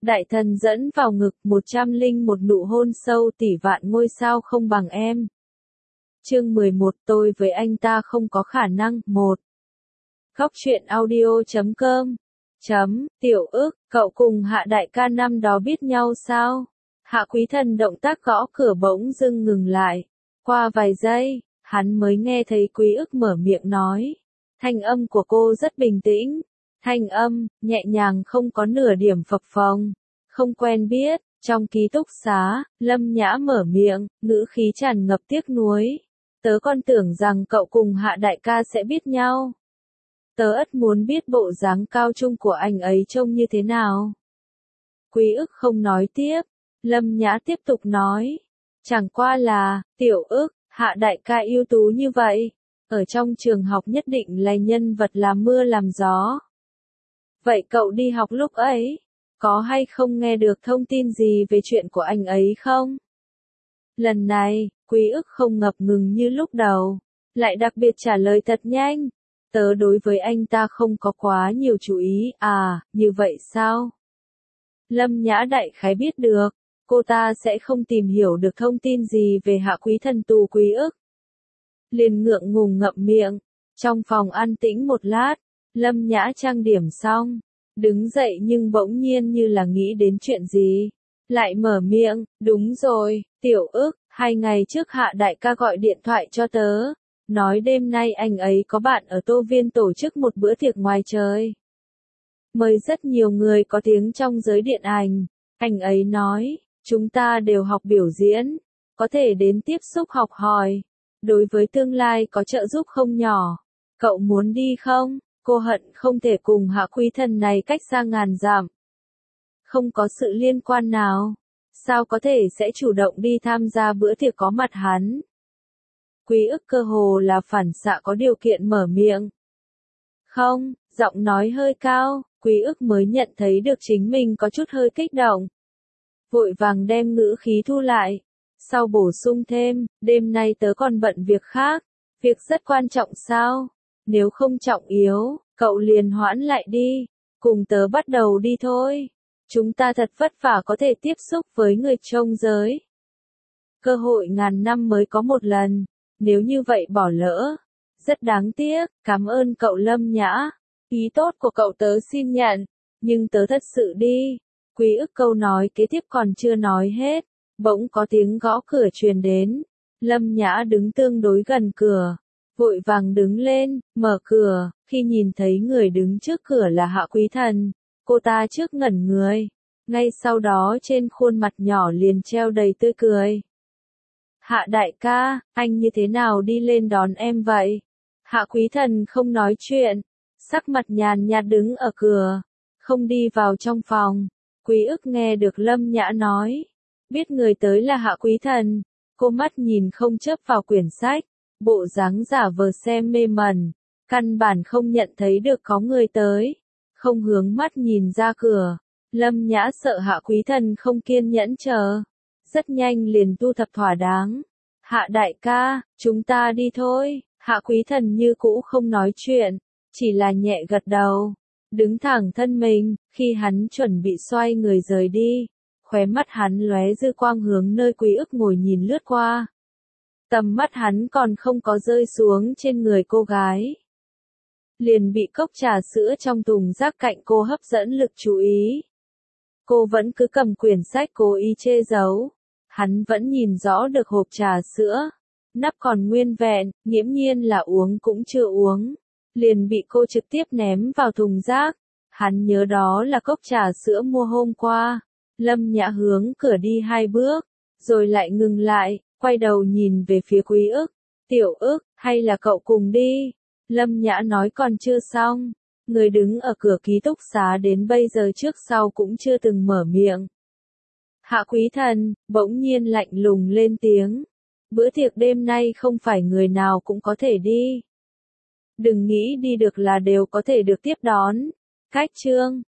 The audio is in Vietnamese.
Đại thần dẫn vào ngực 101 nụ hôn sâu tỷ vạn ngôi sao không bằng em. Chương 11 tôi với anh ta không có khả năng. 1. Góc truyện audio.com Tiểu ức, cậu cùng Hạ đại ca năm đó biết nhau sao? Hạ Quý Thần động tác gõ cửa bỗng dưng ngừng lại. Qua vài giây, hắn mới nghe thấy Quý ức mở miệng nói. Thanh âm của cô rất bình tĩnh. Thanh âm, nhẹ nhàng không có nửa điểm phập phồng. Không quen biết, trong ký túc xá, Lâm Nhã mở miệng, ngữ khí tràn ngập tiếc nuối. Tớ còn tưởng rằng cậu cùng Hạ đại ca sẽ biết nhau. Tớ ất muốn biết bộ dáng cao trung của anh ấy trông như thế nào. Quý ức không nói tiếp. Lâm Nhã tiếp tục nói. Chẳng qua là, tiểu ức, Hạ đại ca ưu tú như vậy. Ở trong trường học nhất định là nhân vật làm mưa làm gió. Vậy cậu đi học lúc ấy, có hay không nghe được thông tin gì về chuyện của anh ấy không? Lần này, Quý ức không ngập ngừng như lúc đầu, lại đặc biệt trả lời thật nhanh. Tớ đối với anh ta không có quá nhiều chú ý. À, như vậy sao? Lâm Nhã đại khái biết được, cô ta sẽ không tìm hiểu được thông tin gì về Hạ Quý Thần tù Quý ức. Liền ngượng ngùng ngậm miệng. Trong phòng an tĩnh một lát, Lâm Nhã trang điểm xong, đứng dậy nhưng bỗng nhiên như là nghĩ đến chuyện gì. Lại mở miệng, đúng rồi, tiểu ức, 2 ngày trước Hạ đại ca gọi điện thoại cho tớ. Nói đêm nay anh ấy có bạn ở Tô Viên tổ chức một bữa tiệc ngoài trời. Mời rất nhiều người có tiếng trong giới điện ảnh. Anh ấy nói, chúng ta đều học biểu diễn, có thể đến tiếp xúc học hỏi. Đối với tương lai có trợ giúp không nhỏ. Cậu muốn đi không? Cô hận không thể cùng Hạ Quý Thần này cách xa ngàn dặm. Không có sự liên quan nào. Sao có thể sẽ chủ động đi tham gia bữa tiệc có mặt hắn? Quý ức cơ hồ là phản xạ có điều kiện mở miệng. Không, giọng nói hơi cao, Quý ức mới nhận thấy được chính mình có chút hơi kích động. Vội vàng đem ngữ khí thu lại. Sau bổ sung thêm, đêm nay tớ còn bận việc khác. Việc rất quan trọng sao? Nếu không trọng yếu, cậu liền hoãn lại đi. Cùng tớ bắt đầu đi thôi. Chúng ta thật vất vả có thể tiếp xúc với người trong giới. Cơ hội ngàn năm mới có một lần. Nếu như vậy bỏ lỡ, rất đáng tiếc. Cảm ơn cậu Lâm Nhã. Ý tốt của cậu tớ xin nhận, nhưng tớ thật sự đi. Quý ức câu nói kế tiếp còn chưa nói hết, bỗng có tiếng gõ cửa truyền đến. Lâm Nhã đứng tương đối gần cửa, vội vàng đứng lên, mở cửa. Khi nhìn thấy người đứng trước cửa là Hạ Quý Thần, cô ta trước ngẩn người, ngay sau đó trên khuôn mặt nhỏ liền treo đầy tươi cười. Hạ đại ca, anh như thế nào đi lên đón em vậy? Hạ Quý Thần không nói chuyện, sắc mặt nhàn nhạt đứng ở cửa, không đi vào trong phòng. Quý ức nghe được Lâm Nhã nói, biết người tới là Hạ Quý Thần, cô mắt nhìn không chớp vào quyển sách, bộ dáng giả vờ xem mê mẩn, căn bản không nhận thấy được có người tới, không hướng mắt nhìn ra cửa. Lâm Nhã sợ Hạ Quý Thần không kiên nhẫn chờ, rất nhanh liền thu thập thỏa đáng. Hạ đại ca, chúng ta đi thôi. Hạ Quý Thần như cũ không nói chuyện, chỉ là nhẹ gật đầu, đứng thẳng thân mình. Khi hắn chuẩn bị xoay người rời đi, khóe mắt hắn lóe dư quang hướng nơi Quý ức ngồi nhìn lướt qua. Tầm mắt hắn còn không có rơi xuống trên người cô gái, liền bị cốc trà sữa trong thùng rác cạnh cô hấp dẫn lực chú ý. Cô vẫn cứ cầm quyển sách cố ý che giấu. Hắn vẫn nhìn rõ được hộp trà sữa, nắp còn nguyên vẹn, nghiễm nhiên là uống cũng chưa uống, liền bị cô trực tiếp ném vào thùng rác. Hắn nhớ đó là cốc trà sữa mua hôm qua. Lâm Nhã hướng cửa đi 2 bước, rồi lại ngừng lại, quay đầu nhìn về phía Quý ức. Tiểu ức, hay là cậu cùng đi? Lâm Nhã nói còn chưa xong, người đứng ở cửa ký túc xá đến bây giờ trước sau cũng chưa từng mở miệng. Hạ Quý Thần bỗng nhiên lạnh lùng lên tiếng. Bữa tiệc đêm nay không phải người nào cũng có thể đi. Đừng nghĩ đi được là đều có thể được tiếp đón. Cách chương